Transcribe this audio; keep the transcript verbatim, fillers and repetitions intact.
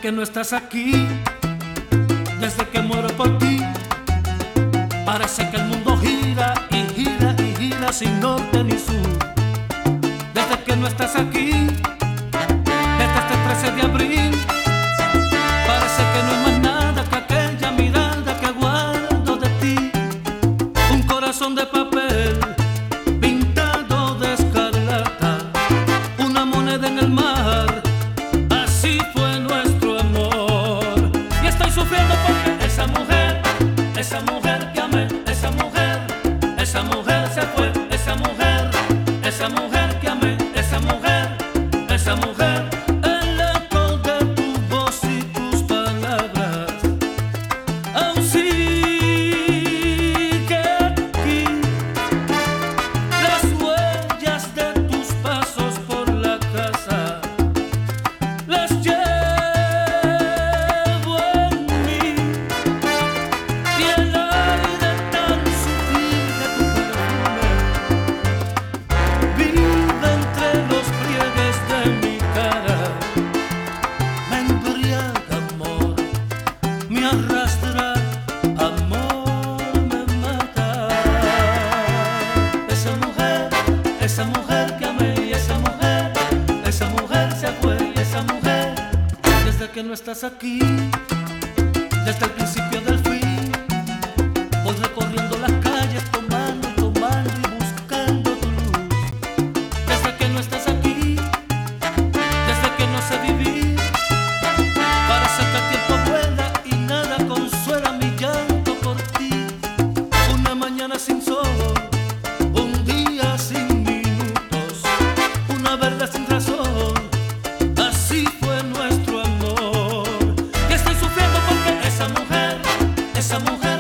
que no estás aquí, desde que muero por ti, parece que el mundo gira y gira y gira sin norte ni sur. Desde que no estás aquí, desde este trece de abril, parece que no hay más nada que aquella mirada que guardo de ti. Un corazón de papel pintado de escarlata, una moneda en el mar, así fue nuestro amor. Y estoy sufriendo porque esa mujer, esa mujer que amé, esa mujer, esa mujer se fue, esa mujer, esa mujer que amé, esa mujer, esa mujer. El eco de tu voz y tus palabras aún sigue aquí. Las huellas de tus pasos por la casa las llevo en mí, y el aire tan sutil de tu perfume vive entre los pliegues de mi cara. Me embriaga amor, me arrastra amor, me mata. Esa mujer, esa mujer que amé, y esa mujer, esa mujer se fue, y esa mujer, desde que no estás aquí, desde el principio del fin, voy recorriendo las calles tomando y tomando y buscando tu luz. Desde que no estás aquí, desde que no sé vivir, parece que el tiempo vuela y nada consuela mi llanto por ti. Una mañana sin sol, un día sin minutos, una verdad sin razón, así fue nuestro amor. Y estoy sufriendo porque esa mujer, esa mujer